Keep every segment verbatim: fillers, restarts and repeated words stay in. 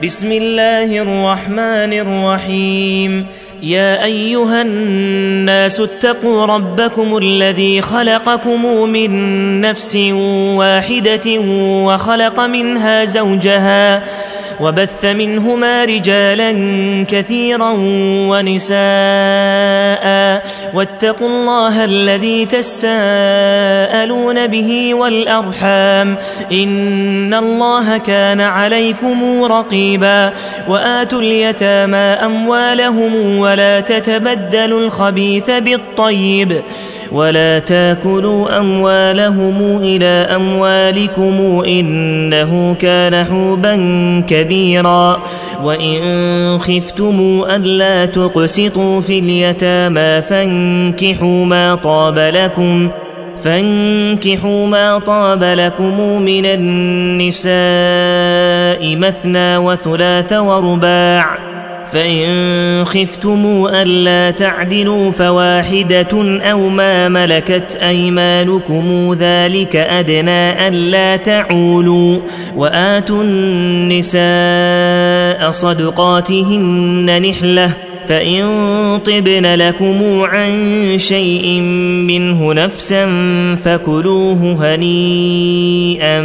بسم الله الرحمن الرحيم. يا أيها الناس اتقوا ربكم الذي خلقكم من نفس واحدة وخلق منها زوجها وبث منهما رجالا كثيرا ونساء واتقوا الله الذي تساءلون به والأرحام إن الله كان عليكم رقيبا. وآتوا اليتامى أموالهم ولا تتبدلوا الخبيث بالطيب ولا تاكلوا أموالهم إلى أموالكم إنه كان حوبا كبيرا. وإن خفتم ألا تقسطوا في اليتامى فانكحوا ما طاب لكم فانكحوا ما طاب لكم من النساء مثنى وثلاث ورباع فإن خفتم ألا تعدلوا فواحدة أو ما ملكت أيمانكم ذلك أدنى ألا تعولوا. وآتوا النساء صدقاتهن نحلة فإن طبن لكم عن شيء منه نفسا فكلوه هنيئا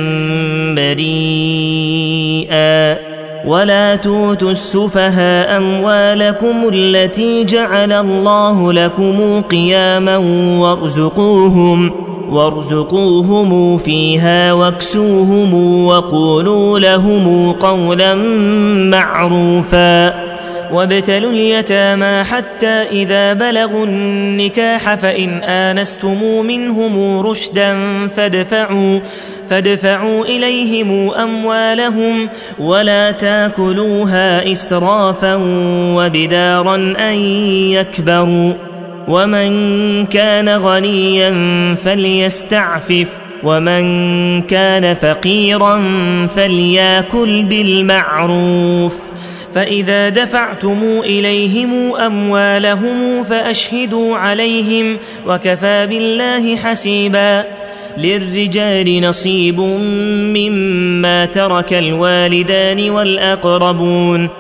مريئا. ولا توتوا السفهاء أموالكم التي جعل الله لكم قياما وارزقوهم وارزقوهم فيها واكسوهم وقولوا لهم قولا معروفا. وابتلوا اليتامى حتى إذا بلغوا النكاح فإن آنستم منهم رشدا فادفعوا, فادفعوا إليهم أموالهم ولا تاكلوها إسرافا وبدارا أن يكبروا. ومن كان غنيا فليستعفف ومن كان فقيرا فليأكل بالمعروف. فإذا دفعتم إليهم أموالهم فأشهدوا عليهم وكفى بالله حسيبا. للرجال نصيب مما ترك الوالدان والأقربون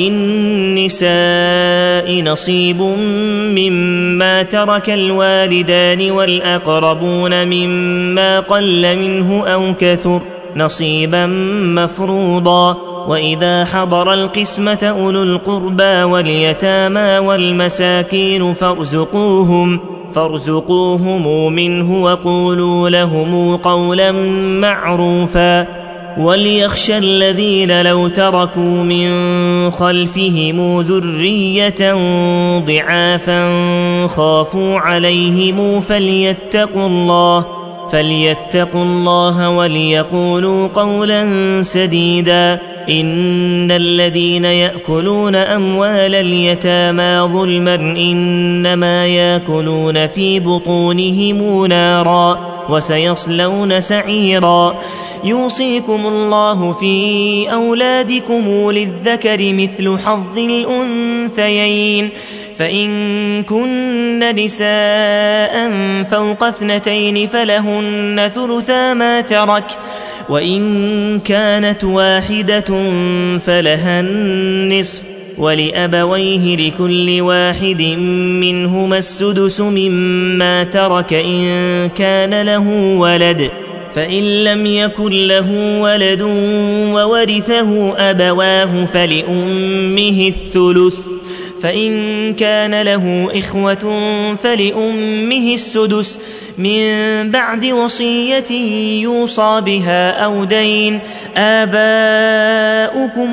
وللنساء نصيب مما ترك الوالدان والأقربون مما قل منه أو كثر نصيبا مفروضا. وإذا حضر القسمة أولو القربى واليتامى والمساكين فارزقوهم, فارزقوهم منه وقولوا لهم قولا معروفا. وليخشى الذين لو تركوا من خلفهم ذرية ضعافا خافوا عليهم فليتقوا الله فليتقوا الله وليقولوا قولا سديدا. إن الذين يأكلون أموال اليتامى ظلما إنما يأكلون في بطونهم نارا وسيصلون سعيرا. يوصيكم الله في أولادكم للذكر مثل حظ الأنثيين فإن كن نساء فوق اثنتين فلهن ثلثا ما ترك وإن كانت واحدة فلها النصف ولأبويه لكل واحد منهما السدس مما ترك إن كان له ولد فإن لم يكن له ولد وورثه أبواه فلأمه الثلث فإن كان له إخوة فلأمه السدس من بعد وصية يوصى بها أو دين. آباؤكم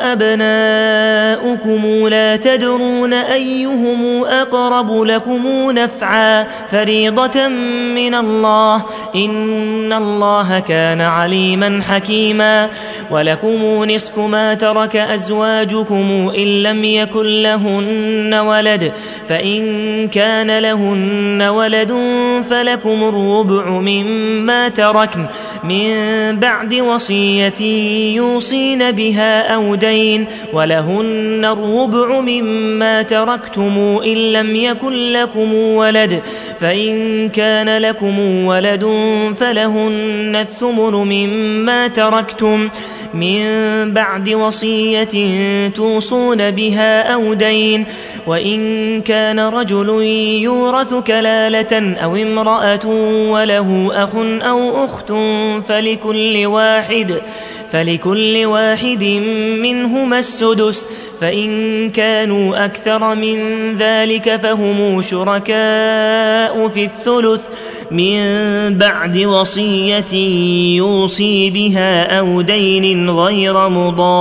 وأبناؤكم لا تدرون أيهم أقرب لكم نفعا فريضة من الله إن الله كان عليما حكيما. ولكم نصف ما ترك أزواجكم إن لم يكن له لهن ولد فإن كان لهن ولد فلكم الربع مما تركن من بعد وصية يوصين بها أو دين ولهن الربع مما تركتم إن لم يكن لكم ولد فإن كان لكم ولد فلهن الثمن مما تركتم من بعد وصية توصون بها أو دين وإن كان رجل يورث كلالة أو امرأة وله أخ أو أخت فلكل واحد فلكل واحد منهما السدس فإن كانوا أكثر من ذلك فهم شركاء في الثلث من بعد وصية يوصي بها أو دين غير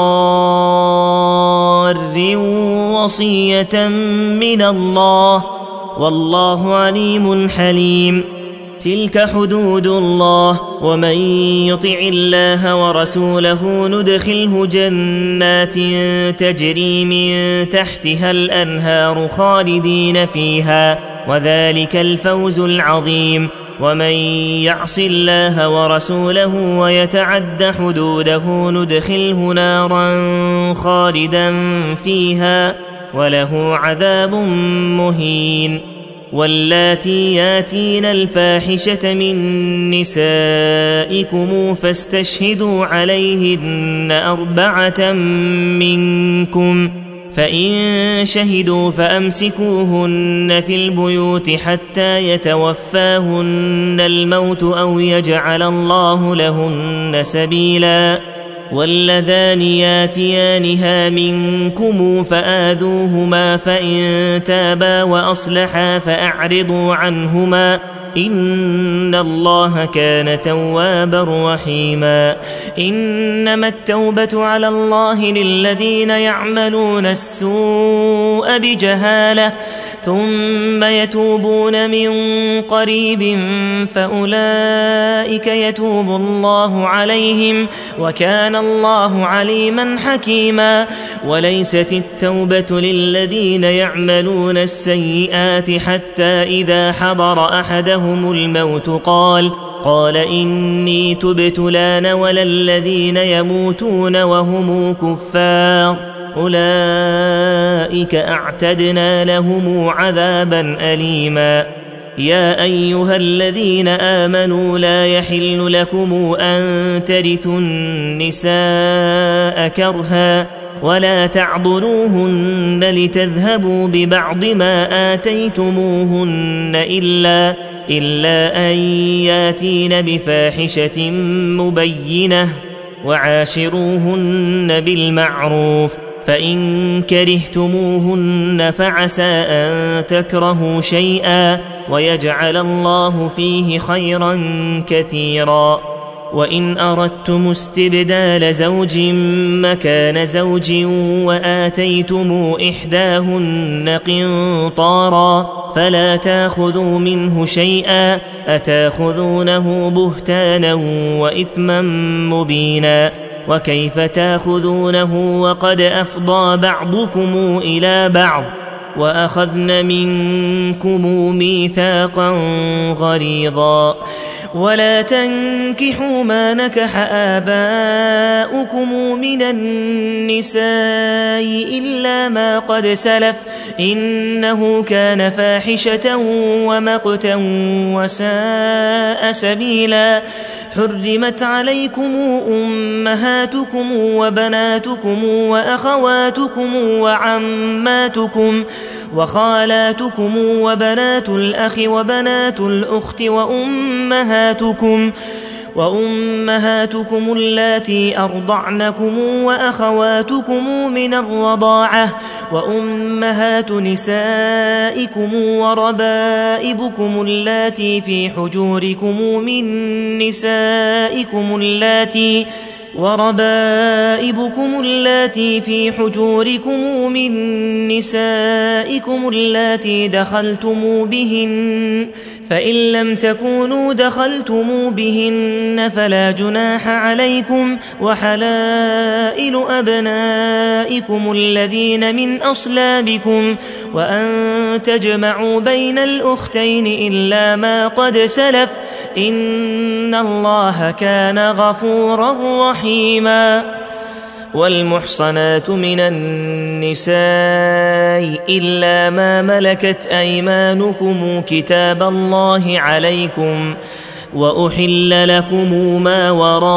مضار وصية من الله والله عليم حليم. تلك حدود الله ومن يطع الله ورسوله ندخله جنات تجري من تحتها الأنهار خالدين فيها وذلك الفوز العظيم. ومن يعص الله ورسوله ويتعد حدوده ندخله نارا خالدا فيها وله عذاب مهين. واللاتي ياتين الفاحشة من نسائكم فاستشهدوا عليهن أربعة منكم فإن شهدوا فأمسكوهن في البيوت حتى يتوفاهن الموت أو يجعل الله لهن سبيلا. واللذان ياتيانها منكم فآذوهما فإن تابا وأصلحا فأعرضوا عنهما إن الله كان توابا رحيما. إنما التوبة على الله للذين يعملون السوء بجهالة ثم يتوبون من قريب فأولئك يتوب الله عليهم وكان الله عليما حكيما. وليست التوبة للذين يعملون السيئات حتى إذا حضر أحدهم الموت قال قال إني تبت لان ولا الذين يموتون وهم كفار أولئك أعتدنا لهم عذابا أليما. يا أيها الذين آمنوا لا يحل لكم أن ترثوا النساء كرها ولا تعضلوهن لتذهبوا ببعض ما آتيتموهن إلا إلا أن ياتين بفاحشة مبينة وعاشروهن بالمعروف فإن كرهتموهن فعسى أن تكرهوا شيئا ويجعل الله فيه خيرا كثيرا. وإن أردتم استبدال زوج مكان زوج وآتيتم إحداهن قنطارا فلا تاخذوا منه شيئا أتاخذونه بهتانا وإثما مبينا. وكيف تاخذونه وقد أفضى بعضكم إلى بعض وأخذن منكم ميثاقا غليظا. ولا تنكحوا ما نكح آباؤكم من النساء إلا ما قد سلف إنه كان فاحشة ومقتا وساء سبيلا. حرمت عليكم أمهاتكم وبناتكم وأخواتكم وعماتكم وخالاتكم وبنات الأخ وبنات الأخت وأمهاتكم وأمهاتكم اللاتي أرضعنكم وأخواتكم من الرضاعة وأمهات نسائكم وربائبكم اللاتي في حجوركم من نسائكم اللاتي وربائبكم اللاتي في حجوركم من نسائكم اللاتي دخلتم بهن فإن لم تكونوا دخلتم بهن فلا جناح عليكم وحلائل أبنائكم الذين من أصلابكم وأن تجمعوا بين الأختين إلا ما قد سلف إن الله كان غفورا رحيما. والمحصنات من النساء إلا ما ملكت أيمانكم كتاب الله عليكم وأحل لكم ما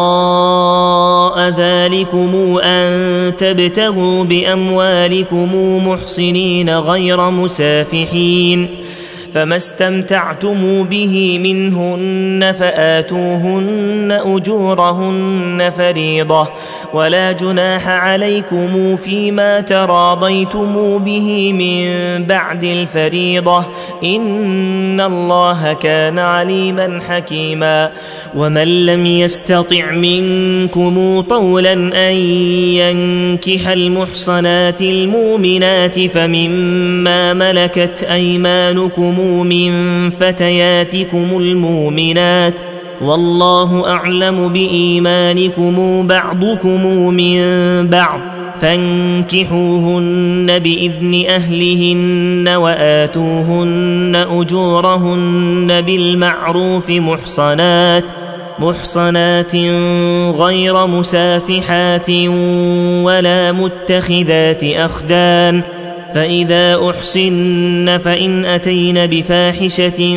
وراء ذلكم أن تبتغوا بأموالكم محصنين غير مسافحين فما استمتعتم به منهن فآتوهن أجورهن فريضة ولا جناح عليكم فيما تراضيتم به من بعد الفريضة إن الله كان عليما حكيما. ومن لم يستطع منكم طولا أن ينكح المحصنات المؤمنات فمما ملكت أيمانكم من فتياتكم المؤمنات والله أعلم بإيمانكم بعضكم من بعض فانكحوهن بإذن أهلهن وآتوهن أجورهن بالمعروف محصنات محصنات غير مسافحات ولا متخذات أخدان فإذا أحصن فإن أتين بفاحشة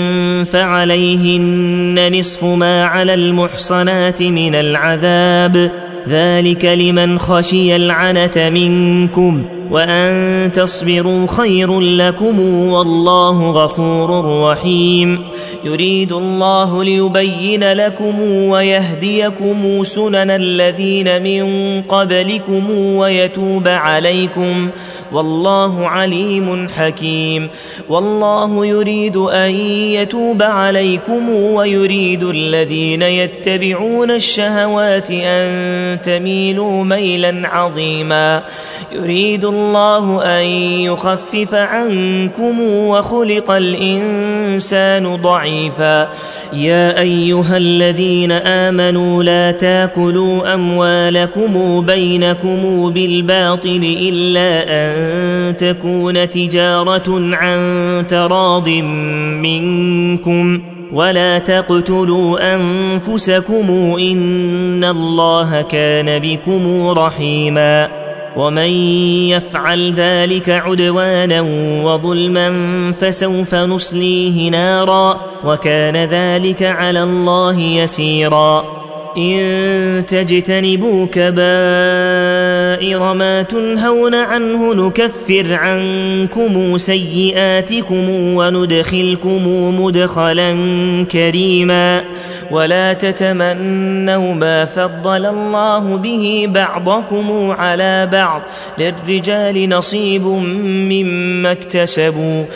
فعليهن نصف ما على المحصنات من العذاب ذلك لمن خشي العنة منكم وأن تصبروا خير لكم والله غفور رحيم. يريد الله ليبين لكم ويهديكم سنن الذين من قبلكم ويتوب عليكم والله عليم حكيم. والله يريد أن يتوب عليكم ويريد الذين يتبعون الشهوات أن تميلوا ميلا عظيما. يريد الله أن يخفف عنكم وخلق الإنسان ضعيفا. يا أيها الذين آمنوا لا تاكلوا أموالكم بينكم بالباطل إلا أن تكون تجارة عن تراض منكم ولا تقتلوا أنفسكم إن الله كان بكم رحيما. ومن يفعل ذلك عدوانا وظلما فسوف نصليه نارا وكان ذلك على الله يسيرا. إن تجتنبوا كبائر ما تنهون عنه نكفر عنكم سيئاتكم وندخلكم مدخلا كريما. ولا تتمنوا ما فضل الله به بعضكم على بعض للرجال نصيب مما اكتسبوا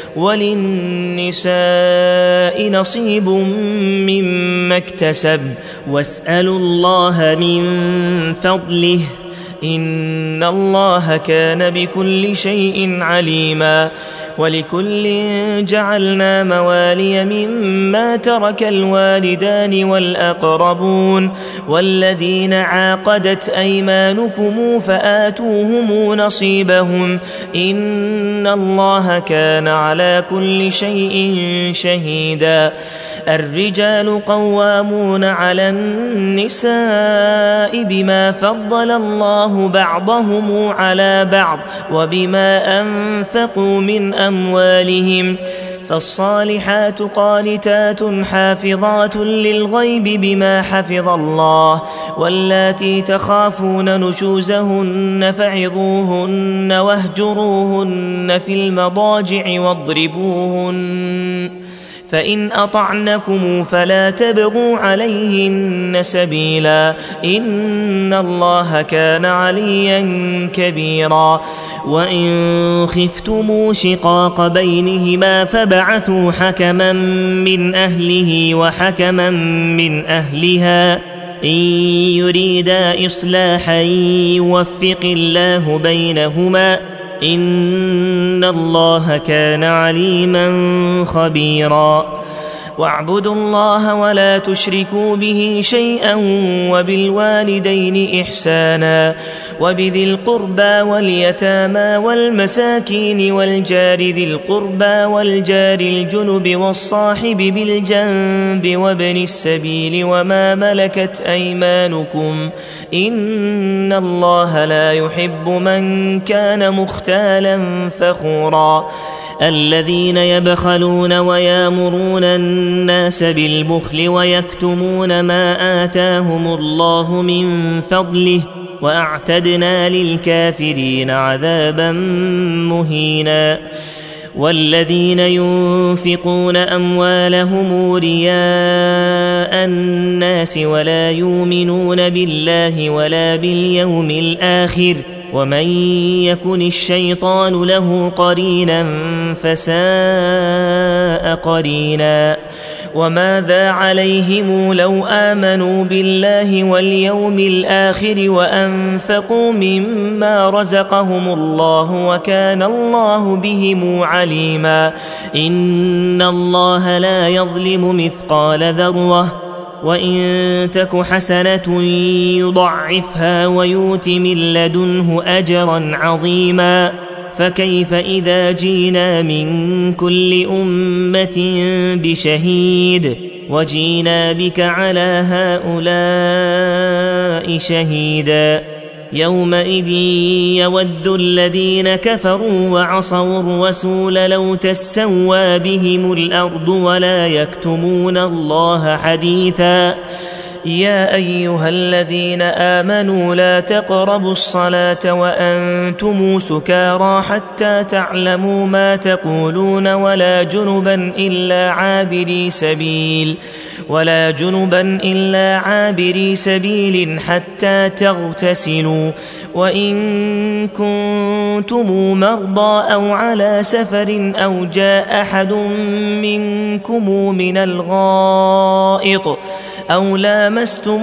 وللنساء نصيب مما اكتسب واسألوا الله من فضله إن الله كان بكل شيء عليما. ولكل جعلنا موالي مما ترك الوالدان والأقربون والذين عاقدت أيمانكم فآتوهم نصيبهم إن الله كان على كل شيء شهيدا. الرجال قوامون على النساء بما فضل الله بعضهم على بعض وبما أنفقوا من أموالهم فالصالحات قانتات حافظات للغيب بما حفظ الله واللاتي تخافون نشوزهن فعظوهن واهجروهن في المضاجع واضربوهن فإن أطعنكم فلا تبغوا عليهن سبيلا إن الله كان عليا كبيرا. وإن خفتموا شقاق بينهما فبعثوا حكما من أهله وحكما من أهلها إن يريدا إصلاحا يوفق الله بينهما إن الله كان عليما خبيرا واعبدوا الله ولا تشركوا به شيئا وبالوالدين إحسانا وبذي القربى واليتامى والمساكين والجار ذي القربى والجار الجنب والصاحب بالجنب وابن السبيل وما ملكت أيمانكم إن الله لا يحب من كان مختالا فخورا الذين يبخلون ويامرون الناس بالبخل ويكتمون ما آتاهم الله من فضله وأعتدنا للكافرين عذابا مهينا والذين ينفقون أموالهم رياء الناس ولا يؤمنون بالله ولا باليوم الآخر ومن يكن الشيطان له قرينا فساء قرينا وماذا عليهم لو آمنوا بالله واليوم الآخر وأنفقوا مما رزقهم الله وكان الله بهم عليما إن الله لا يظلم مثقال ذرة وإن تك حسنة يضعفها ويؤت من لدنه أجرا عظيما فكيف إذا جينا من كل أمة بشهيد وجينا بك على هؤلاء شهيدا يومئذ يود الذين كفروا وعصوا الرسول لو تسوى بهم الأرض ولا يكتمون الله حديثا يا أيها الذين آمنوا لا تقربوا الصلاة وأنتم سكارى حتى تعلموا ما تقولون ولا جنبا إلا عابري سبيل ولا جنبا إلا عابري سبيل حتى تغتسلوا وإن كنتم مرضى أو على سفر أو جاء أحد منكم من الغائط أو لامستم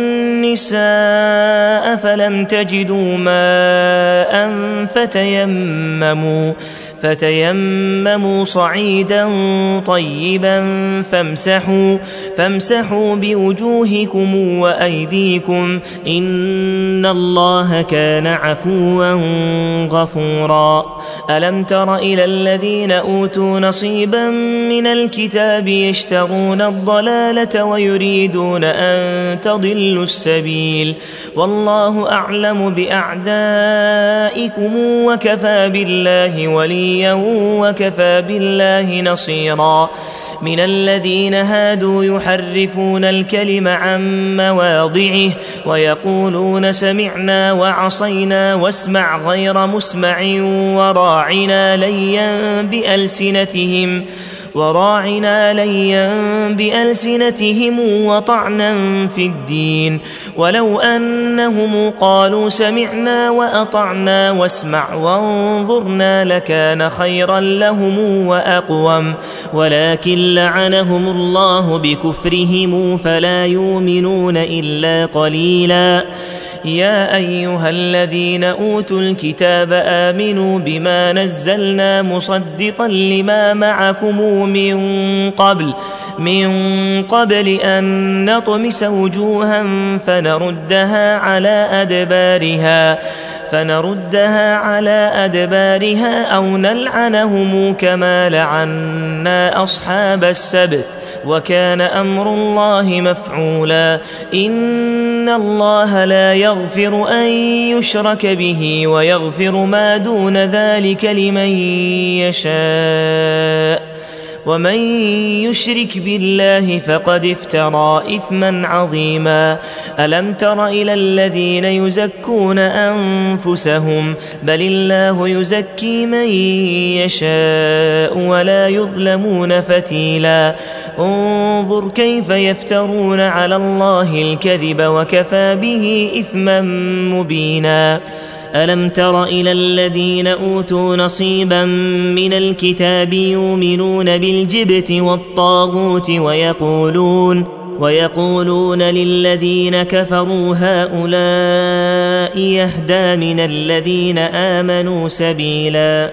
النساء فلم تجدوا ماء فتيمموا فتيمموا صعيدا طيبا فامسحوا فامسحوا بوجوهكم وأيديكم إن الله كان عفوا غفورا ألم تر إلى الذين أوتوا نصيبا من الكتاب يشترون الضلالة ويريدون أن تضلوا السبيل والله أعلم بأعدائكم وكفى بالله وليا وكفى بالله نصيرا من الذين هادوا يحرفون الكلم عن مواضعه ويقولون سمعنا وعصينا واسمع غير مسمع وراعنا ليا بألسنتهم وراعنا ليا بألسنتهم وطعنا في الدين ولو أنهم قالوا سمعنا وأطعنا واسمع وانظرنا لكان خيرا لهم وأقوم ولكن لعنهم الله بكفرهم فلا يؤمنون إلا قليلا يا أيها الذين أوتوا الكتاب آمنوا بما نزلنا مصدقا لما معكم من قبل من قبل أن نطمس وجوها فنردها على أدبارها فنردها على أدبارها أو نلعنهم كما لعنا أصحاب السبت وكان أمر الله مفعولا إن الله لا يغفر أن يشرك به ويغفر ما دون ذلك لمن يشاء ومن يشرك بالله فقد افترى إثما عظيما ألم تر إلى الذين يزكون أنفسهم بل الله يزكي من يشاء ولا يظلمون فتيلا انظر كيف يفترون على الله الكذب وكفى به إثما مبينا ألم تر إلى الذين أوتوا نصيبا من الكتاب يؤمنون بالجبت والطاغوت ويقولون ويقولون للذين كفروا هؤلاء يهدى من الذين آمنوا سبيلا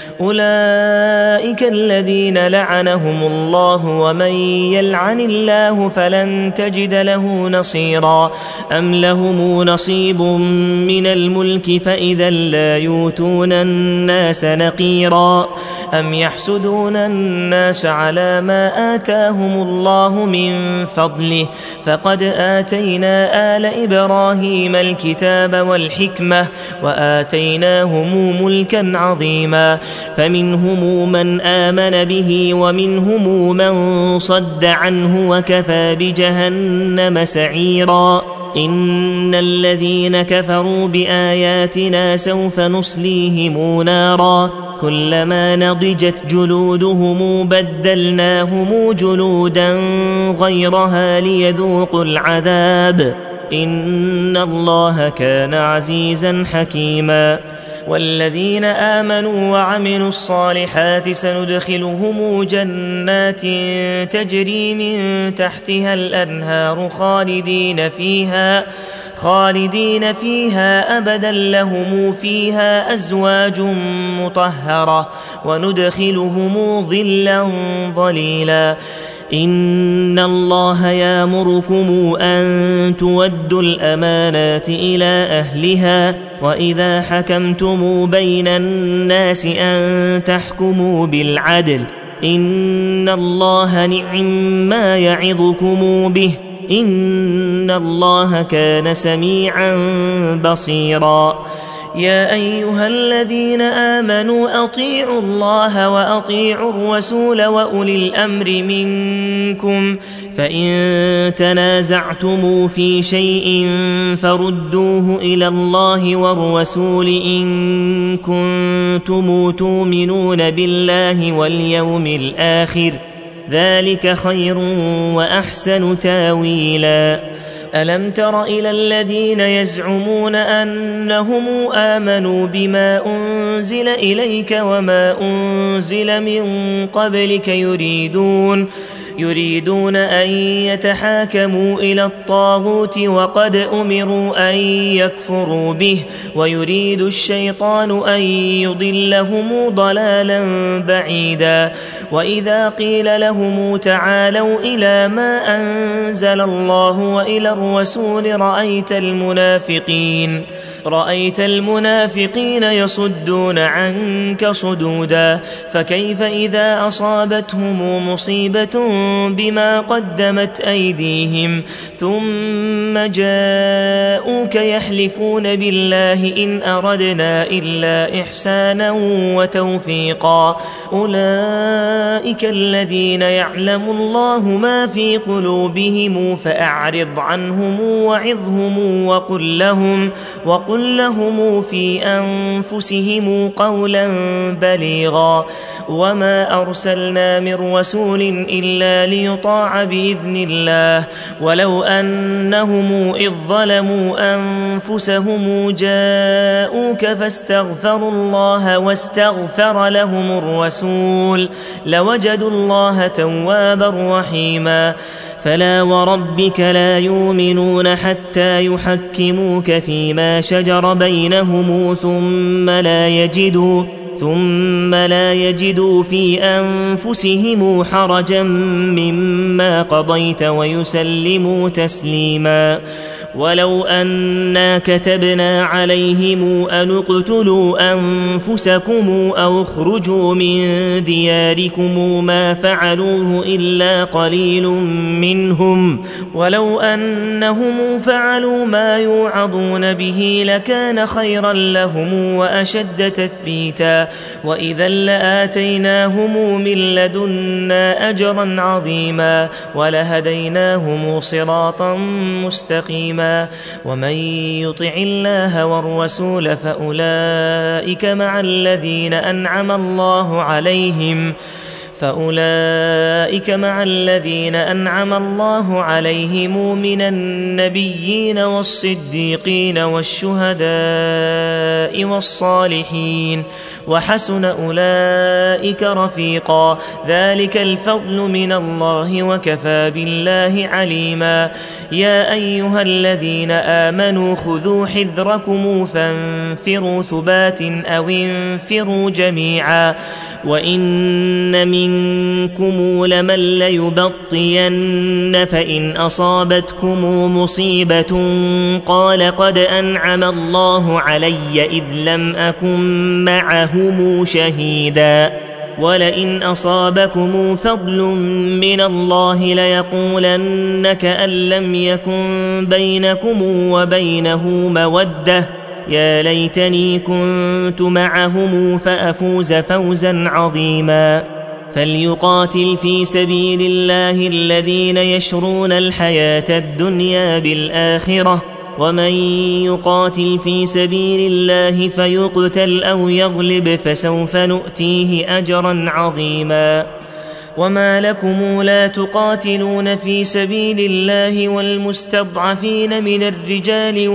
أولئك الذين لعنهم الله ومن يلعن الله فلن تجد له نصيرا أم لهم نصيب من الملك فإذا لا يؤتون الناس نقيرا أم يحسدون الناس على ما آتاهم الله من فضله فقد آتينا آل إبراهيم الكتاب والحكمة وآتيناهم ملكا عظيما فمنهم من آمن به ومنهم من صد عنه وكفى بجهنم سعيرا إن الذين كفروا بآياتنا سوف نصليهم نارا كلما نضجت جلودهم بدلناهم جلودا غيرها ليذوقوا العذاب إن الله كان عزيزا حكيما والذين آمنوا وعملوا الصالحات سندخلهم جنات تجري من تحتها الأنهار خالدين فيها خالدين فيها أبدا لهم فيها أزواج مطهرة وندخلهم ظلا ظليلا إن الله يأمركم أن تودوا الأمانات إلى أهلها وإذا حكمتم بين الناس أن تحكموا بالعدل إن الله نعم ما يعظكم به إن الله كان سميعا بصيرا يا أيها الذين آمنوا أطيعوا الله وأطيعوا الرسول وأولي الأمر منكم فإن تنازعتم في شيء فردوه إلى الله والرسول إن كنتم تؤمنون بالله واليوم الآخر ذلك خير وأحسن تاويلا ألم تر إلى الذين يزعمون أنهم آمنوا بما أنزل إليك وما أنزل من قبلك يريدون يريدون أن يتحاكموا إلى الطاغوت وقد أمروا أن يكفروا به ويريد الشيطان أن يضلهم ضلالا بعيدا وإذا قيل لهم تعالوا إلى ما أنزل الله وإلى الرسول رأيت المنافقين رأيت المنافقين يصدون عنك صدودا فكيف إذا أصابتهم مصيبة بما قدمت أيديهم ثم جاءوك يحلفون بالله إن أردنا إلا إحسانا وتوفيقا أولئك الذين يعلم الله ما في قلوبهم فأعرض عنهم وعظهم وقل لهم وقل لهم في أنفسهم قولا بليغا وما أرسلنا من رسول إلا ليطاع بإذن الله ولو أنهم إذ ظلموا أنفسهم جاءوك فاستغفروا الله واستغفر لهم الرسول لوجدوا الله توابا رحيما فلا وربك لا يؤمنون حتى يحكموك فيما شجر بينهم ثم لا يجدوا ثم لا يجدوا في أنفسهم حرجا مما قضيت ويسلموا تسليما ولو أنا كتبنا عليهم أن اقتلوا أنفسكم أو اخرجوا من دياركم ما فعلوه إلا قليل منهم ولو أنهم فعلوا ما يوعظون به لكان خيرا لهم وأشد تثبيتا وإذا لآتيناهم من لدنا أجرا عظيما ولهديناهم صراطا مستقيما ومن يطع الله والرسول فأولئك مع الذين أنعم الله عليهم فأولئك مع الذين أنعم الله عليهم من النبيين والصديقين والشهداء والصالحين وحسن أولئك رفيقا ذلك الفضل من الله وكفى بالله عليما يا أيها الذين آمنوا خذوا حذركم فانفروا ثبات أو انفروا جميعا وإن منكم لمن ليبطين فإن أصابتكم مصيبة قال قد أنعم الله علي إذ لم أكن معهم شهيدا ولئن أصابكم فضل من الله ليقولن كأن لم يكن بينكم وبينه مودة يا ليتني كنت معهم فأفوز فوزا عظيما فليقاتل في سبيل الله الذين يشرون الحياة الدنيا بالآخرة ومن يقاتل في سبيل الله فيقتل أو يغلب فسوف نؤتيه أجرا عظيما وما لكم لا تقاتلون في سبيل الله والمستضعفين من الرجال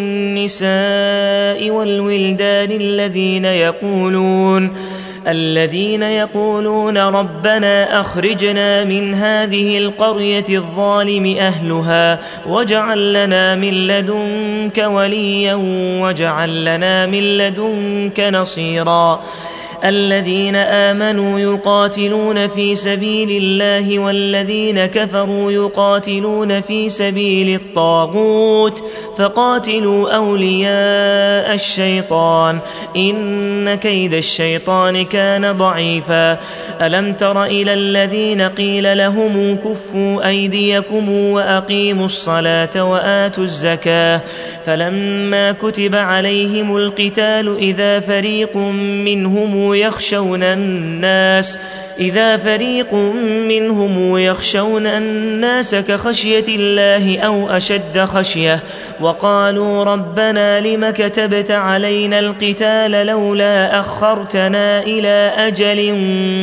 والنساء والولدان الذين يقولون الذين يقولون ربنا أخرجنا من هذه القرية الظالم أهلها واجعل لنا من لدنك وليا واجعل لنا من لدنك نصيرا الذين آمنوا يقاتلون في سبيل الله والذين كفروا يقاتلون في سبيل الطاغوت فقاتلوا أولياء الشيطان إن كيد الشيطان كان ضعيفا ألم تر إلى الذين قيل لهم كفوا أيديكم وأقيموا الصلاة وآتوا الزكاة فلما كتب عليهم القتال إذا فريق منهم يخشون الناس إذا فريق منهم يخشون الناس كخشية الله أو أشد خشية وقالوا ربنا لم كتبت علينا القتال لولا أخرتنا إلى أجل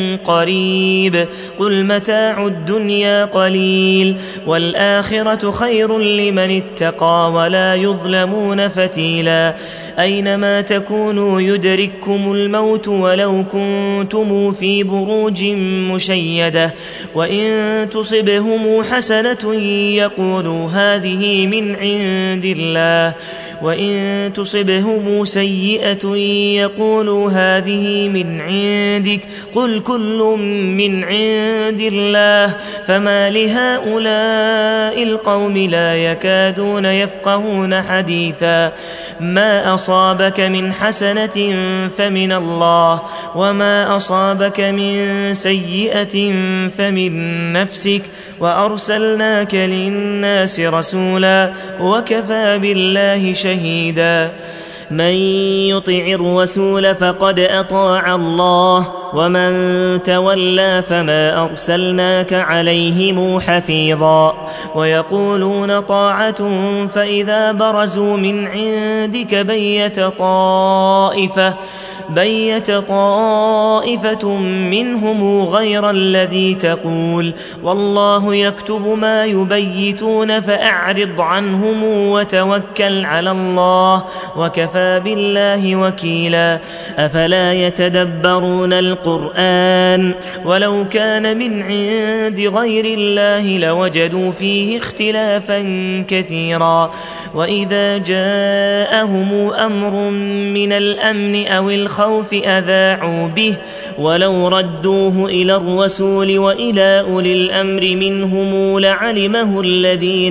قريب قل متاع الدنيا قليل والآخرة خير لمن اتقى ولا يظلمون فتيلا أينما تكونوا يدرككم الموت ولو كنتم في بروج مشيدة وإن تصبهم حسنة يقولوا هذه من عند الله وإن تصبهم سيئة يقولوا هذه من عندك قل كل من عند الله فما لهؤلاء القوم لا يكادون يفقهون حديثا ما أصابك من حسنة فمن الله وما أصابك من سيئة فمن نفسك وأرسلناك للناس رسولا وكفى بالله شهيدا من يطع الرسول فقد أطاع الله ومن تولى فما أرسلناك عليهم حفيظا ويقولون طاعة فإذا برزوا من عندك بيت طائفة بيت طائفة منهم غير الذي تقول والله يكتب ما يبيتون فأعرض عنهم وتوكل على الله وكفى بالله وكيلا أفلا يتدبرون القرآن ولو كان من عند غير الله لوجدوا فيه اختلافا كثيرا وإذا جاءهم أمر من الأمن أو الخوف أذاعوا به ولو ردوه إلى الرسول وإلى أولي الأمر منهم لعلمه الذين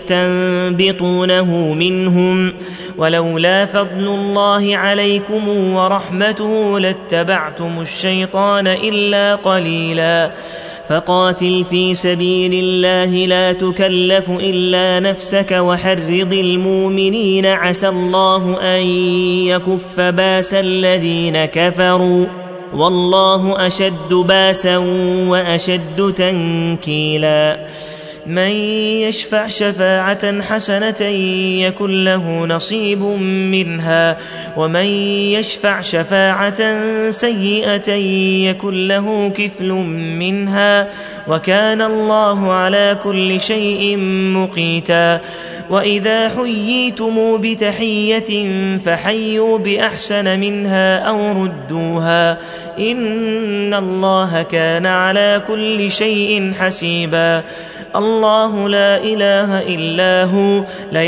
يستنبطونه منهم ولولا فضل الله عليكم ورحمته لاتبعتم الشيطان إلا قليلا فقاتل في سبيل الله لا تكلف إلا نفسك وحرض المؤمنين عسى الله أن يكف باس الذين كفروا والله أشد باسا وأشد تنكيلا من يشفع شفاعة حسنة يكن له نصيب منها ومن يشفع شفاعة سيئة يكن له كفل منها وكان الله على كل شيء مقيتا. وإذا حييتم بتحية فحيوا بأحسن منها أو ردوها إن الله كان على كل شيء حسيبا. الله لا إله إلا هو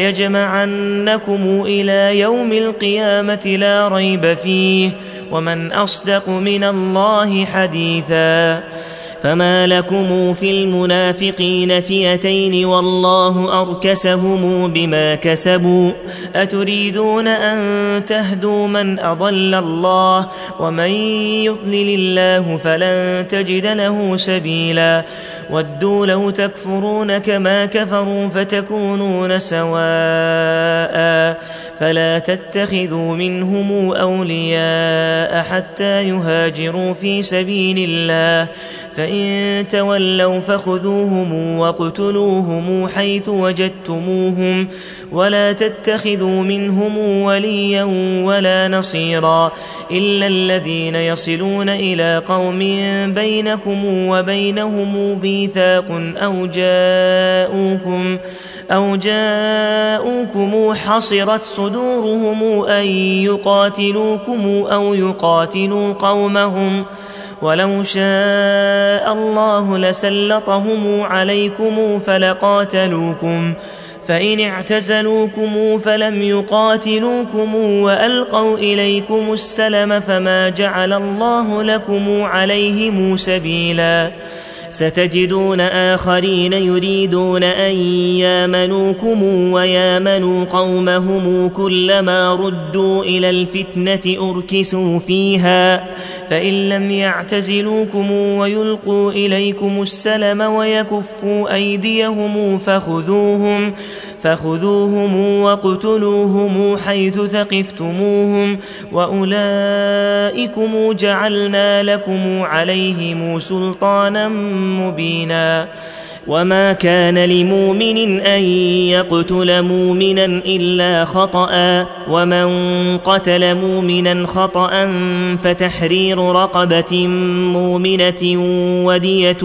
ليجمعنكم إلى يوم القيامة لا ريب فيه ومن أصدق من الله حديثا. فما لكم في المنافقين فئتين والله أركسهم بما كسبوا أتريدون أن تهدوا من أضل الله ومن يضلل الله فلن تجد له سبيلا. ودوا لو تكفرون كما كفروا فتكونون سواء فلا تتخذوا منهم أولياء حتى يهاجروا في سبيل الله فإن تولوا فخذوهم واقتلوهم حيث وجدتموهم ولا تتخذوا منهم وليا ولا نصيرا إلا الذين يصلون إلى قوم بينكم وبينهم ميثاق أو جاءوكم أو جاءوكم حصرت صدورهم أن يقاتلوكم أو يقاتلوا قومهم ولو شاء الله لسلطهم عليكم فلقاتلوكم فإن اعتزلوكم فلم يقاتلوكم وألقوا إليكم السلم فما جعل الله لكم عليهم سبيلا. ستجدون آخرين يريدون أن يامنوكم ويامنوا قومهم كلما ردوا إلى الفتنة أركسوا فيها فإن لم يعتزلوكم ويلقوا إليكم السلم ويكفوا أيديهم فخذوهم فخذوهم واقتلوهم حيث ثقفتموهم وأولئكم جعلنا لكم عليهم سلطانا مبينا. وما كان لمؤمن أن يقتل مؤمنا إلا خطأ ومن قتل مؤمنا خطأ فتحرير رقبة مؤمنة ودية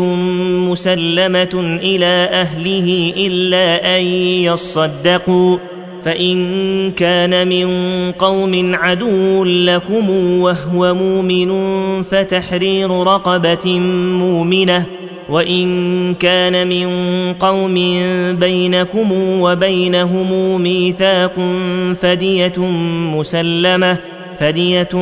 مسلمة إلى أهله إلا أن يصدقوا فإن كان من قوم عدو لكم وهو مؤمن فتحرير رقبة مؤمنة وإن كان من قوم بينكم وبينهم ميثاق فدية مسلمة فدية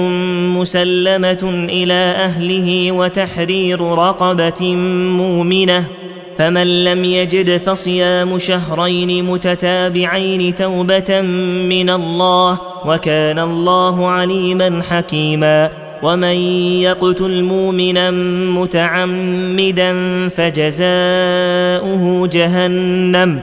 مسلمة إلى أهله وتحرير رقبة مؤمنة فمن لم يجد فصيام شهرين متتابعين توبة من الله وكان الله عليما حكيما. ومن يقتل مؤمنا متعمدا فجزاؤه جهنم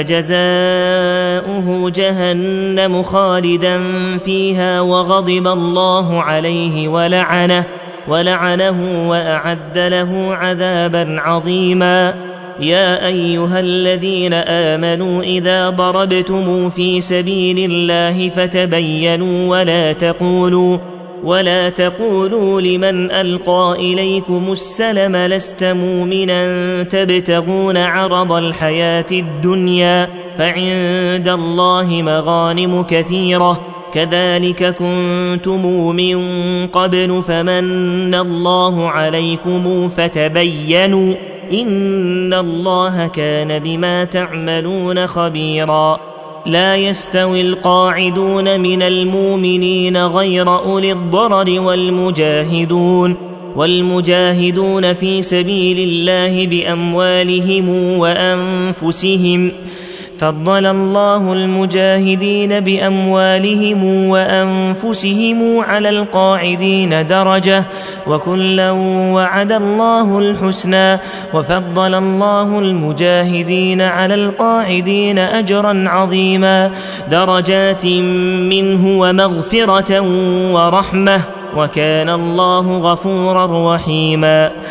فجزاؤه جهنم خالدا فيها وغضب الله عليه ولعنه ولعنه وأعد له عذابا عظيما. يا أيها الذين آمنوا إذا ضربتم في سبيل الله فتبينوا ولا تقولوا ولا تقولوا لمن ألقى إليكم السلم لست مؤمنا تبتغون عرض الحياة الدنيا فعند الله مغانم كثيرة كذلك كنتم من قبل فمن الله عليكم فتبينوا إن الله كان بما تعملون خبيرا. لا يستوي القاعدون من المؤمنين غير أولي الضرر والمجاهدون والمجاهدون في سبيل الله بأموالهم وأنفسهم فضل الله المجاهدين بأموالهم وأنفسهم على القاعدين درجة وكلا وعد الله الحسنى وفضل الله المجاهدين على القاعدين أجرا عظيما درجات منه ومغفرة ورحمة وكان الله غفورا رحيما.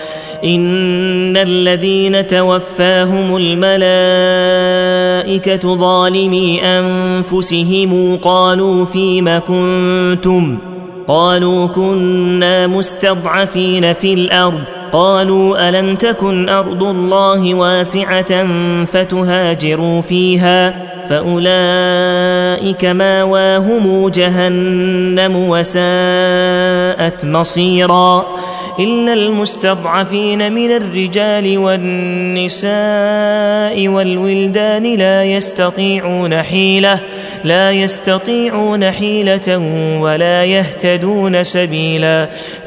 إن الذين توفاهم الملائكة ظالمي أنفسهم قالوا فيم كنتم قالوا كنا مستضعفين في الأرض قالوا ألم تكن أرض الله واسعة فتهاجروا فيها فأولئك ماواهم جهنم وساءت مصيرا إلا المستضعفين من الرجال والنساء والولدان لا يستطيعون حيلة لا يستطيعون حيلة ولا يهتدون سبيلا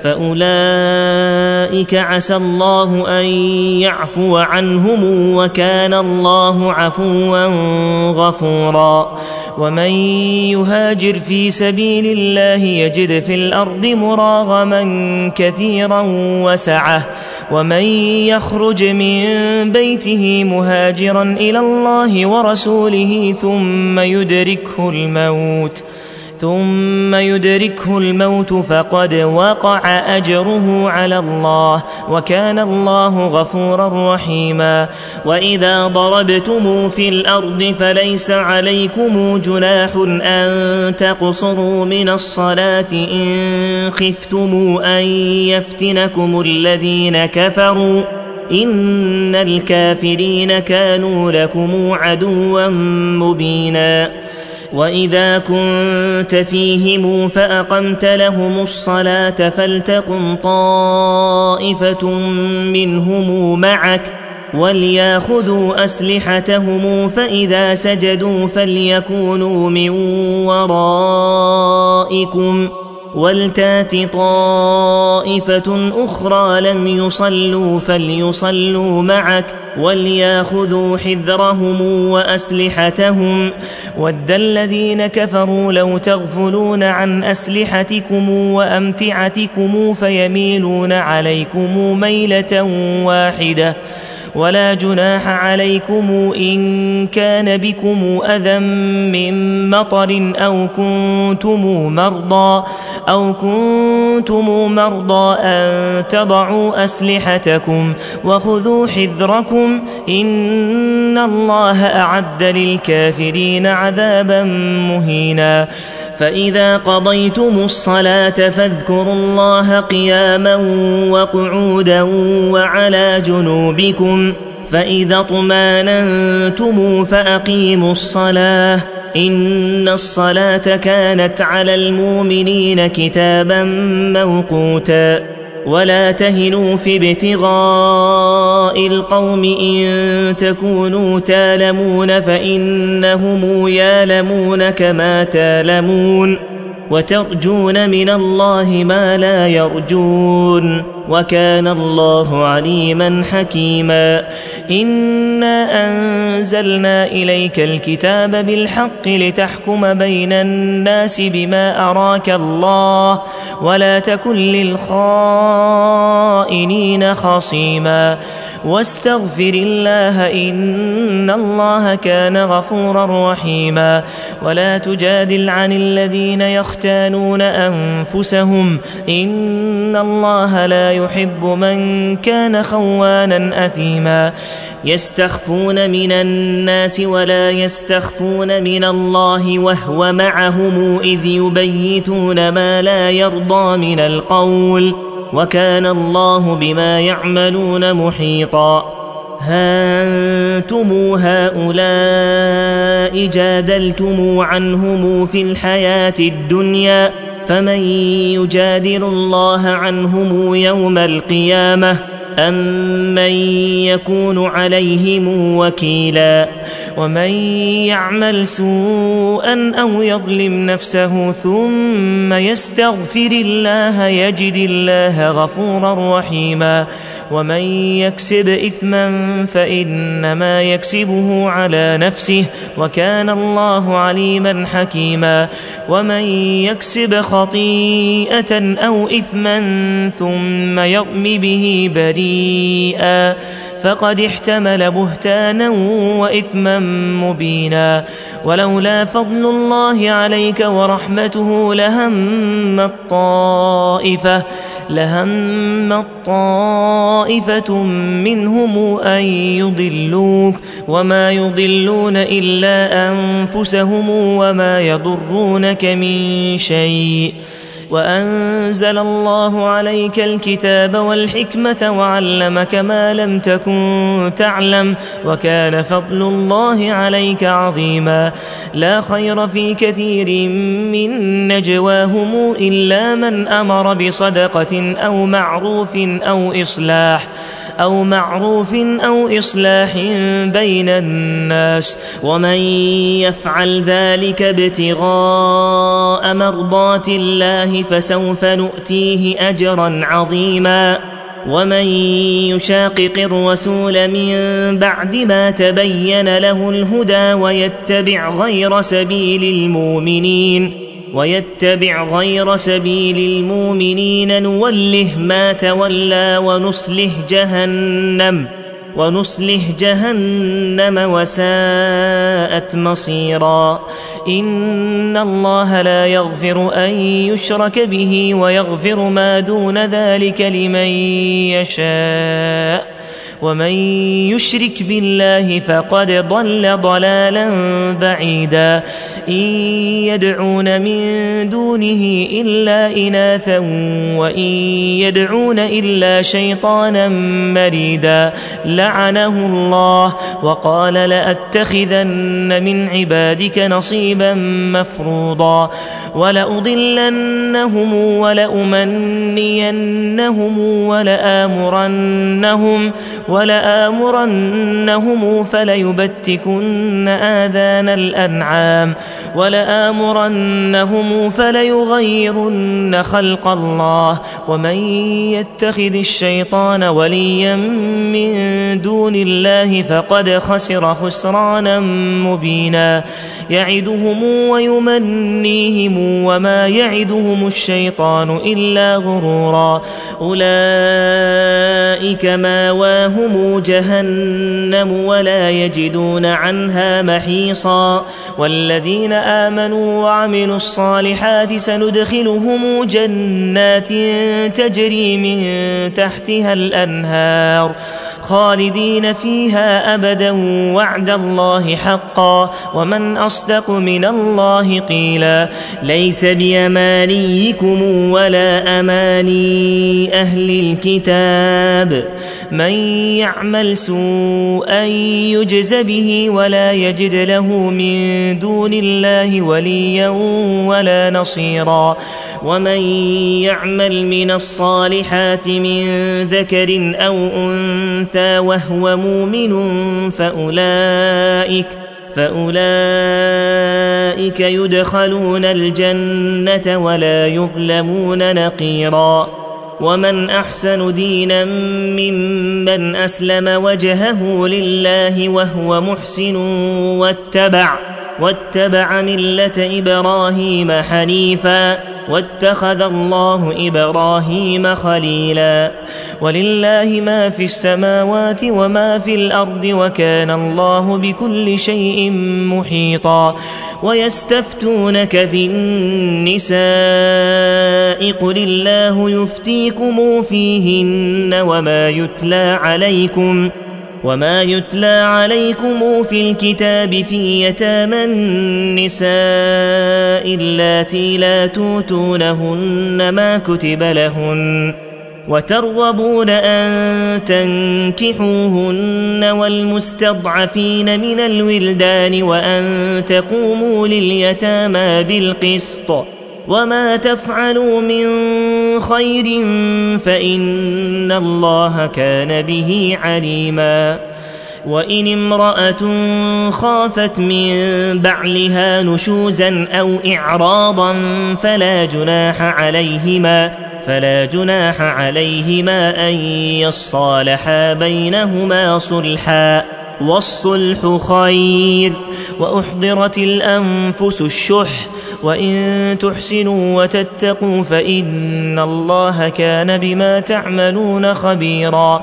فأولئك عسى الله أن يعفو عنهم وكان الله عفوا غفورا ومن يهاجر في سبيل الله يجد في الأرض مراغما كثيرا وسعة ومن يخرج من بيته مهاجرا إلى الله ورسوله ثم يدركه الموت ثم يدركه الموت فقد وقع أجره على الله وكان الله غفورا رحيما وإذا ضربتم في الأرض فليس عليكم جناح أن تقصروا من الصلاة إن خفتم أن يفتنكم الذين كفروا إن الكافرين كانوا لكم عدوا مبينا وإذا كنت فيهم فأقمت لهم الصلاة فلتقم طائفة منهم معك ولياخذوا أسلحتهم فإذا سجدوا فليكونوا من ورائكم ولتات طائفة أخرى لم يصلوا فليصلوا معك ولياخذوا حذرهم وأسلحتهم ود الذين كفروا لو تغفلون عن أسلحتكم وأمتعتكم فيميلون عليكم ميلة واحدة ولا جناح عليكم إن كان بكم أذى من مطر أو كنتم مرضى أو كنتم مرضى أن تضعوا أسلحتكم وخذوا حذركم إن الله أعد للكافرين عذابا مهينا فإذا قضيتم الصلاة فاذكروا الله قياما وقعودا وعلى جنوبكم فإذا اطمأننتم فأقيموا الصلاة إن الصلاة كانت على المؤمنين كتابا موقوتا ولا تهنوا في ابتغاء القوم إن تكونوا تالمون فإنهم يالمون كما تالمون وترجون من الله ما لا يرجون وكان الله عليما حكيما إنا أنزلنا إليك الكتاب بالحق لتحكم بين الناس بما أراك الله ولا تكن للخائنين خصيما واستغفر الله إن الله كان غفورا رحيما ولا تجادل عن الذين يختانون أنفسهم إن الله لا يحب من كان خوانا أثيما يستخفون من الناس ولا يستخفون من الله وهو معهم إذ يبيتون ما لا يرضى من القول وكان الله بما يعملون محيطا ها أنتم هؤلاء جادلتم عنهم في الحياة الدنيا فمن يجادل الله عنهم يوم القيامة أم من يكون عليهم وكيلا ومن يعمل سوءا أو يظلم نفسه ثم يستغفر الله يجد الله غفورا رحيما ومن يكسب إثما فإنما يكسبه على نفسه وكان الله عليما حكيما ومن يكسب خطيئة أو إثما ثم يرم به بريئا فقد احتمل بهتانا وإثما مبينا ولولا فضل الله عليك ورحمته لهم الطائفة لهمت طائفة منهم أن يضلوك وما يضلون إلا أنفسهم وما يضرونك من شيء وأنزل الله عليك الكتاب والحكمة وعلمك ما لم تكن تعلم وكان فضل الله عليك عظيما. لا خير في كثير من نجواهم إلا من أمر بصدقة أو معروف أو إصلاح أو معروف أو إصلاح بين الناس ومن يفعل ذلك ابتغاء مرضات الله فسوف نؤتيه أجرا عظيما. ومن يشاقق الرسول من بعد ما تبين له الهدى ويتبع غير سبيل المؤمنين ويتبع غير سبيل المؤمنين نوله ما تولى ونصله جهنم ونصله جهنم وساءت مصيرا. إن الله لا يغفر أن يشرك به ويغفر ما دون ذلك لمن يشاء ومن يشرك بالله فقد ضل ضلالا بعيدا. إن يدعون من دونه إلا إناثا وإن يدعون إلا شيطانا مريدا لعنه الله وقال لأتخذن من عبادك نصيبا مفروضا ولأضلنهم ولأمنينهم ولآمرنهم ولآمرنهم فليبتكن آذان الأنعام ولآمرنهم فليغيرن خلق الله ومن يتخذ الشيطان وليا من دون الله فقد خسر خسرانا مبينا. يعدهم ويمنيهم وما يعدهم الشيطان إلا غرورا. أولئك ماواهم جهنم ولا يجدون عنها محيصا. والذين آمنوا وعملوا الصالحات سندخلهم جنات تجري من تحتها الأنهار خالدين فيها أبدا وعد الله حقا ومن أصدق من الله قيلا. ليس بأمانيكم ولا أماني أهل الكتاب من يعمل سوءا يجز به ولا يجد له من دون الله وليا ولا نصيرا. ومن يعمل من الصالحات من ذكر أو أنثى وهو مؤمن فأولئك فأولئك يدخلون الجنة ولا يظلمون نقيرا. ومن أحسن دينا ممن أسلم وجهه لله وهو محسن واتبع واتبع ملة إبراهيم حنيفا واتخذ الله إبراهيم خليلا. ولله ما في السماوات وما في الأرض وكان الله بكل شيء محيطا. ويستفتونك في النساء قل الله يفتيكم فيهن وما يتلى عليكم وما يتلى عليكم في الكتاب في يتامى النساء اللاتي لا توتونهن ما كتب لهن وترغبون أن تنكحوهن والمستضعفين من الولدان وأن تقوموا لليتامى بالقسط وما تفعلوا من خير فإن الله كان به عليما. وإن امرأة خافت من بعلها نشوزا أو إعراضا فلا جناح عليهما فلا جناح عليهما أن يصالحا بينهما صلحا والصلح خير. وأحضرت الأنفس الشح وإن تحسنوا وتتقوا فإن الله كان بما تعملون خبيرا.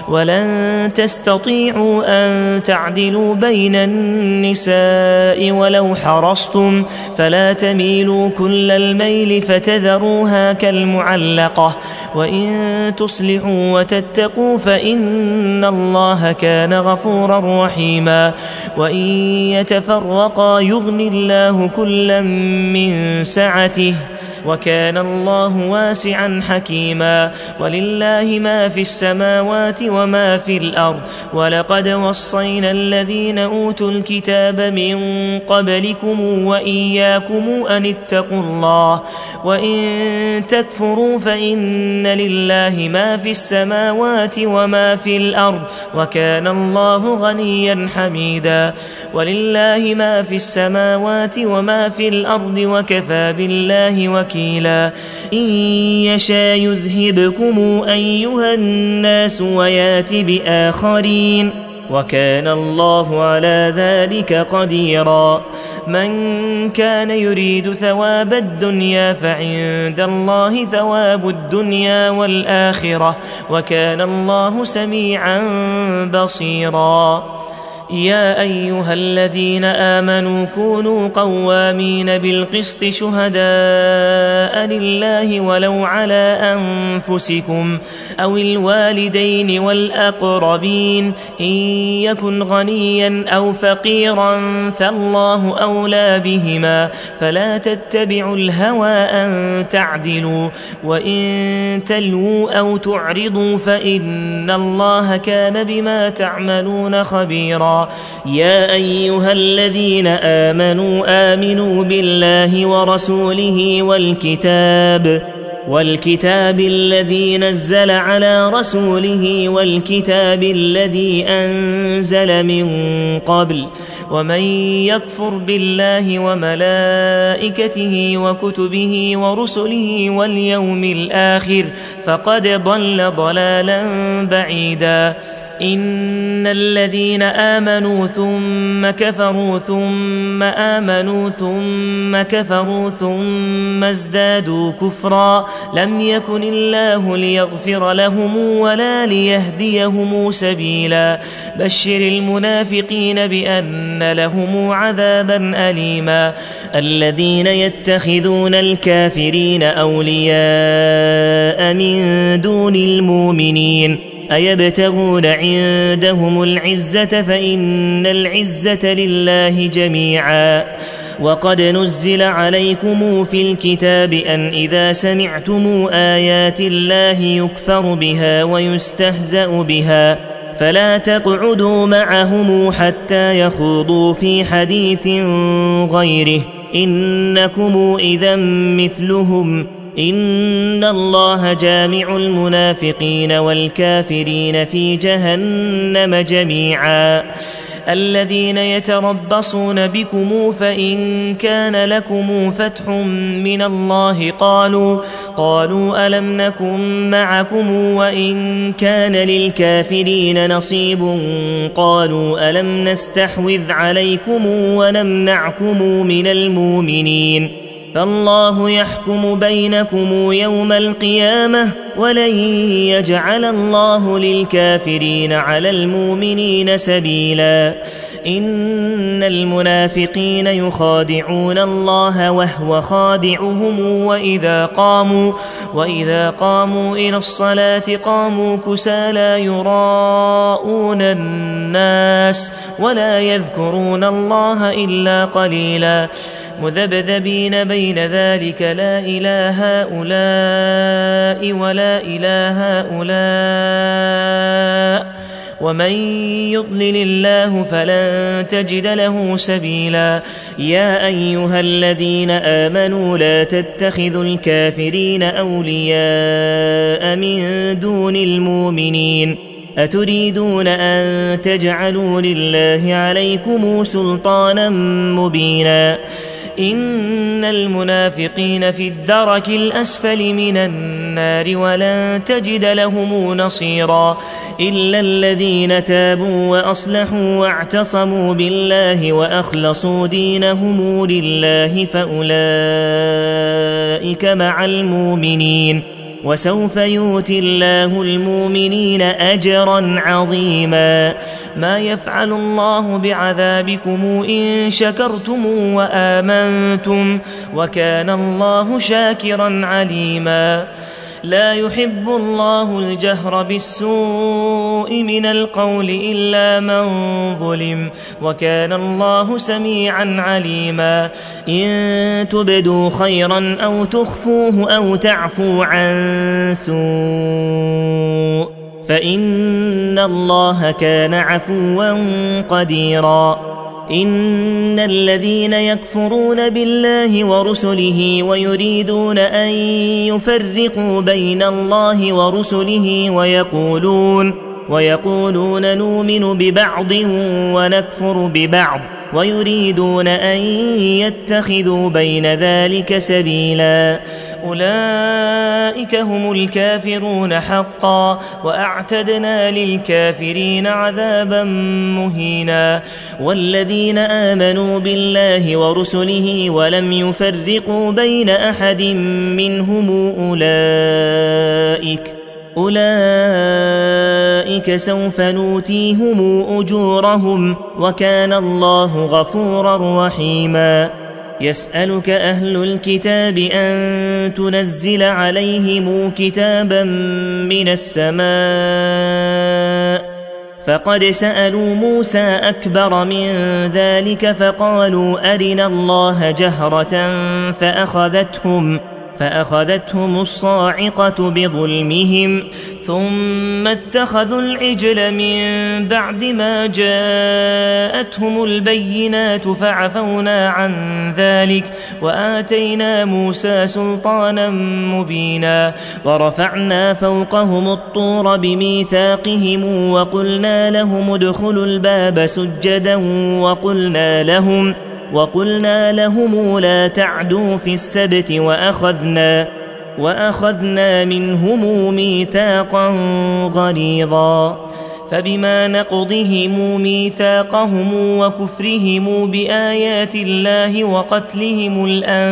ولن تستطيعوا أن تعدلوا بين النساء ولو حرصتم فلا تميلوا كل الميل فتذروها كالمعلقة وإن تصلحوا وتتقوا فإن الله كان غفورا رحيما وإن يتفرقا يغن الله كلا من سعته وكان الله واسعا حكيما ولله ما في السماوات وما في الأرض ولقد وصينا الذين أوتوا الكتاب من قبلكم وإياكم أن اتقوا الله وإن تكفروا فإن لله ما في السماوات وما في الأرض وكان الله غنيا حميدا ولله ما في السماوات وما في الأرض وكفى بالله وكيلا إن يشاء يذهبكم أيها الناس ويات بآخرين وكان الله على ذلك قديرا من كان يريد ثواب الدنيا فعند الله ثواب الدنيا والآخرة وكان الله سميعا بصيرا يا أيها الذين آمنوا كونوا قوامين بالقسط شهداء لله ولو على أنفسكم أو الوالدين والأقربين إن يكن غنيا أو فقيرا فالله أولى بهما فلا تتبعوا الهوى أن تعدلوا وإن تلووا أو تعرضوا فإن الله كان بما تعملون خبيرا يا أيها الذين آمنوا آمنوا بالله ورسوله والكتاب والكتاب الذي نزل على رسوله والكتاب الذي أنزل من قبل ومن يكفر بالله وملائكته وكتبه ورسله واليوم الآخر فقد ضل ضلالا بعيدا إن الذين آمنوا ثم كفروا ثم آمنوا ثم كفروا ثم ازدادوا كفرا لم يكن الله ليغفر لهم ولا ليهديهم سبيلا بشر المنافقين بأن لهم عذابا أليما الذين يتخذون الكافرين أولياء من دون المؤمنين أيبتغون عندهم العزة فإن العزة لله جميعا وقد نزل عليكم في الكتاب أن إذا سمعتم آيات الله يكفر بها ويستهزأ بها فلا تقعدوا معهم حتى يخوضوا في حديث غيره إنكم إذا مثلهم إن الله جامع المنافقين والكافرين في جهنم جميعا الذين يتربصون بكم فإن كان لكم فتح من الله قالوا قالوا ألم نكن معكم وإن كان للكافرين نصيب قالوا ألم نستحوذ عليكم ونمنعكم من المؤمنين فالله يحكم بينكم يوم القيامة ولن يجعل الله للكافرين على المؤمنين سبيلا إن المنافقين يخادعون الله وهو خادعهم وإذا قاموا وإذا قاموا إلى الصلاة قاموا كسالى يراءون الناس ولا يذكرون الله إلا قليلا مذبذبين بين ذلك لا إله هؤلاء ولا إله هؤلاء ومن يضلل الله فلن تجد له سبيلا يا أيها الذين آمنوا لا تتخذوا الكافرين أولياء من دون المؤمنين أتريدون أن تجعلوا لله عليكم سلطانا مبينا إن المنافقين في الدرك الأسفل من النار ولن تجد لهم نصيرا إلا الذين تابوا وأصلحوا واعتصموا بالله وأخلصوا دينهم لله فأولئك مع المؤمنين وسوف يؤتي الله المؤمنين أجرا عظيما. ما يفعل الله بعذابكم إن شكرتم وآمنتم وكان الله شاكرا عليما. لا يحب الله الجهر بالسوء من القول إلا من ظلم وكان الله سميعا عليما. إن تبدوا خيرا أو تخفوه أو تعفوا عن سوء فإن الله كان عفوا قديرا. إن الذين يكفرون بالله ورسله ويريدون أن يفرقوا بين الله ورسله ويقولون ويقولون نؤمن ببعض ونكفر ببعض ويريدون أن يتخذوا بين ذلك سبيلا أولئك هم الكافرون حقا وأعتدنا للكافرين عذابا مهينا. والذين آمنوا بالله ورسله ولم يفرقوا بين أحد منهم أولئك أولئك سوف نؤتيهم أجورهم وكان الله غفورا رحيما. يسألك أهل الكتاب أن تنزل عليهم كتابا من السماء فقد سألوا موسى أكبر من ذلك فقالوا أرنا الله جهرة فأخذتهم فأخذتهم الصاعقة بظلمهم ثم اتخذوا العجل من بعد ما جاءتهم البينات فعفونا عن ذلك وآتينا موسى سلطانا مبينا. ورفعنا فوقهم الطور بميثاقهم وقلنا لهم ادخلوا الباب سجدا وقلنا لهم وقلنا لهم لا تعدوا في السبت وأخذنا وأخذنا منهم ميثاقا غليظا. فبما نقضهم ميثاقهم وكفرهم بآيات الله وقتلهم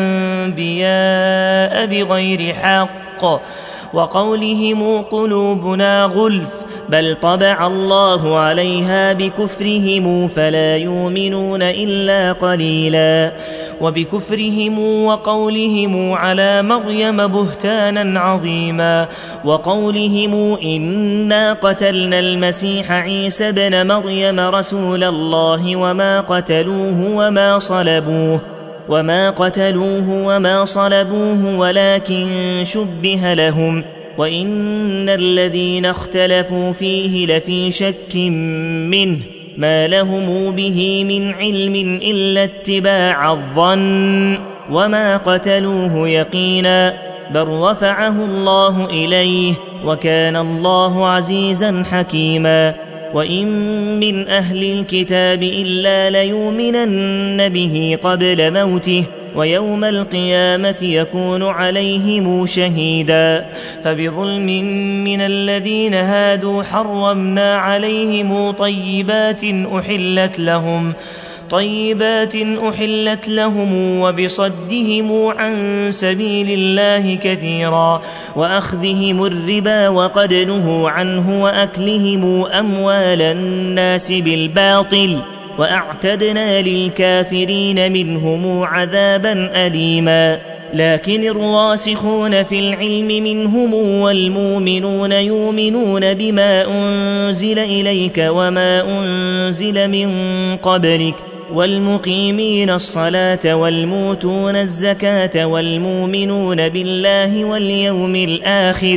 الأنبياء بغير حق وقولهم قلوبنا غلف بل طبع الله عليها بكفرهم فلا يؤمنون إلا قليلا. وبكفرهم وقولهم على مريم بهتانا عظيما وقولهم إنا قتلنا المسيح عيسى بن مريم رسول الله وما قتلوه وما صلبوه وما قتلوه وما صلبوه ولكن شبه لهم وإن الذين اختلفوا فيه لفي شك منه ما لهم به من علم إلا اتباع الظن وما قتلوه يقينا بل رفعه الله إليه وكان الله عزيزا حكيما. وإن من أهل الكتاب إلا ليؤمنن به قبل موته ويوم القيامة يكون عليهم شهيدا. فبظلم من الذين هادوا حرمنا عليهم طيبات أحلت لهم طيبات أحلت لهم وبصدهم عن سبيل الله كثيرا وأخذهم الربا وقد نهوا عنه وأكلهم أموال الناس بالباطل وأعتدنا للكافرين منهم عذابا أليما. لكن الراسخون في العلم منهم والمؤمنون يؤمنون بما أنزل إليك وما أنزل من قبلك والمقيمين الصلاة والموتون الزكاة والمؤمنون بالله واليوم الآخر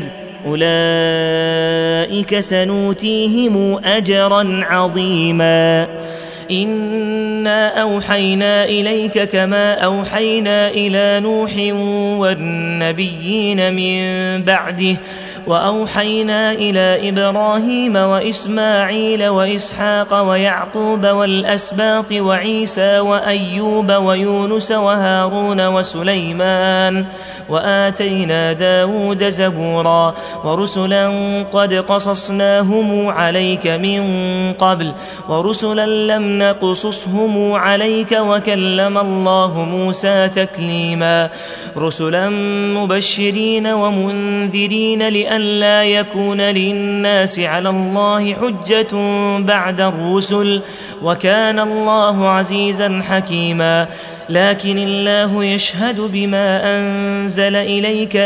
أولئك سنؤتيهم أجرا عظيما. إنا أوحينا إليك كما أوحينا إلى نوح والنبيين من بعده وأوحينا إلى إبراهيم وإسماعيل وإسحاق ويعقوب والأسباط وعيسى وأيوب ويونس وهارون وسليمان وآتينا داود زبورا ورسلا قد قصصناهم عليك من قبل ورسلا لم نقصصهم عليك وكلم الله موسى تكليما رسلا مبشرين ومنذرين لئلا يكون للناس على الله حجة بعد الرسل وكان الله عزيزا حكيما لكن الله يشهد بما أنزل إليك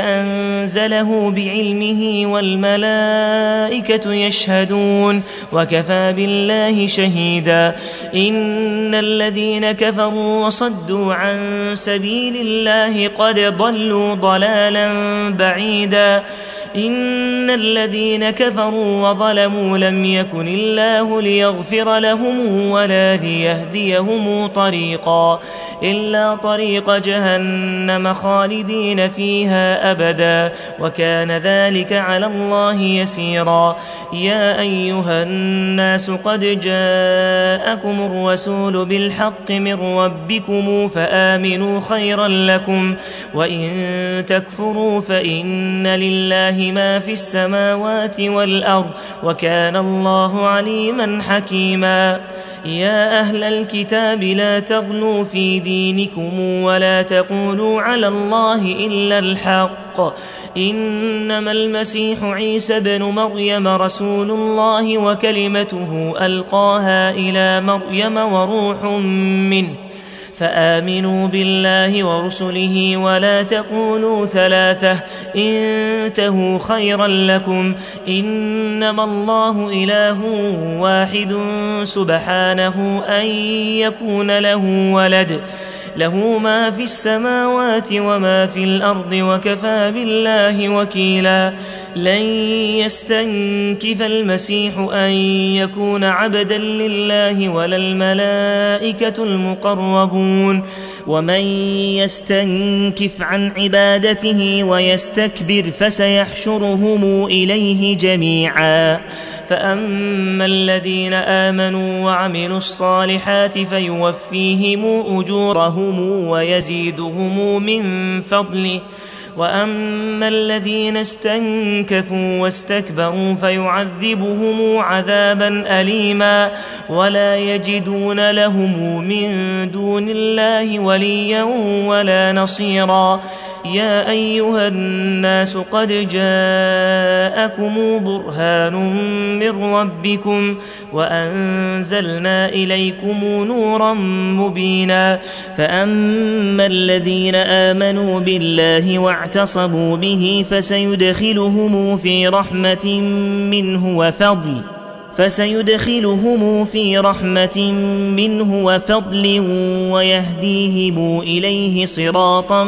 أنزله بعلمه والملائكة يشهدون وكفى بالله شهيدا إن الذين كفروا وصدوا عن سبيل الله قد ضلوا ضلالا بعيدا إن الذين كفروا وظلموا لم يكن الله ليغفر لهم ولا ليهديهم طريقا إلا طريق جهنم خالدين فيها أبدا وكان ذلك على الله يسيرا يا أيها الناس قد جاءكم الرسول بالحق من ربكم فآمنوا خيرا لكم وإن تكفروا فإن لله ما في السماوات والأرض وكان الله عليما حكيما يا أهل الكتاب لا تغلوا في دينكم ولا تقولوا على الله إلا الحق إنما المسيح عيسى بن مريم رسول الله وكلمته ألقاها إلى مريم وروح منه فآمنوا بالله ورسله ولا تقولوا ثلاثة انتهوا خيرا لكم إنما الله إله واحد سبحانه أن يكون له ولد له ما في السماوات وما في الأرض وكفى بالله وكيلا لن يستنكف المسيح أن يكون عبدا لله ولا الملائكة المقربون ومن يستنكف عن عبادته ويستكبر فسيحشرهم إليه جميعا فأما الذين آمنوا وعملوا الصالحات فيوفيهم أجورهم ويزيدهم من فضله وأما الذين استنكفوا واستكبروا فيعذبهم عذابا أليما ولا يجدون لهم من دون الله وليا ولا نصيرا يا أيها الناس قد جاءكم برهان من ربكم وأنزلنا إليكم نورا مبينا فأما الذين آمنوا بالله واعتصموا به فسيدخلهم في رحمة منه وفضل فسيدخلهم في رحمة منه وفضل ويهديهم إليه صراطا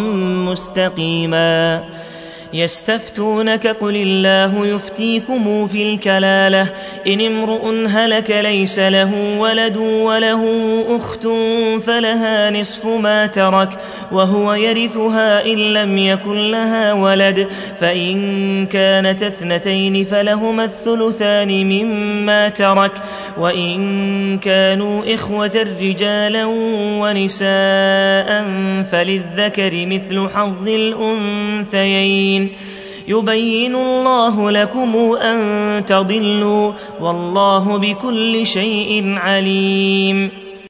مستقيما يستفتونك قل الله يفتيكم في الكلالة إن امرؤ هلك ليس له ولد وله أخت فلها نصف ما ترك وهو يرثها إن لم يكن لها ولد فإن كانت اثنتين فلهما الثلثان مما ترك وإن كانوا إخوة رجالا ونساء فللذكر مثل حظ الأنثيين يبين الله لكم أن تضلوا والله بكل شيء عليم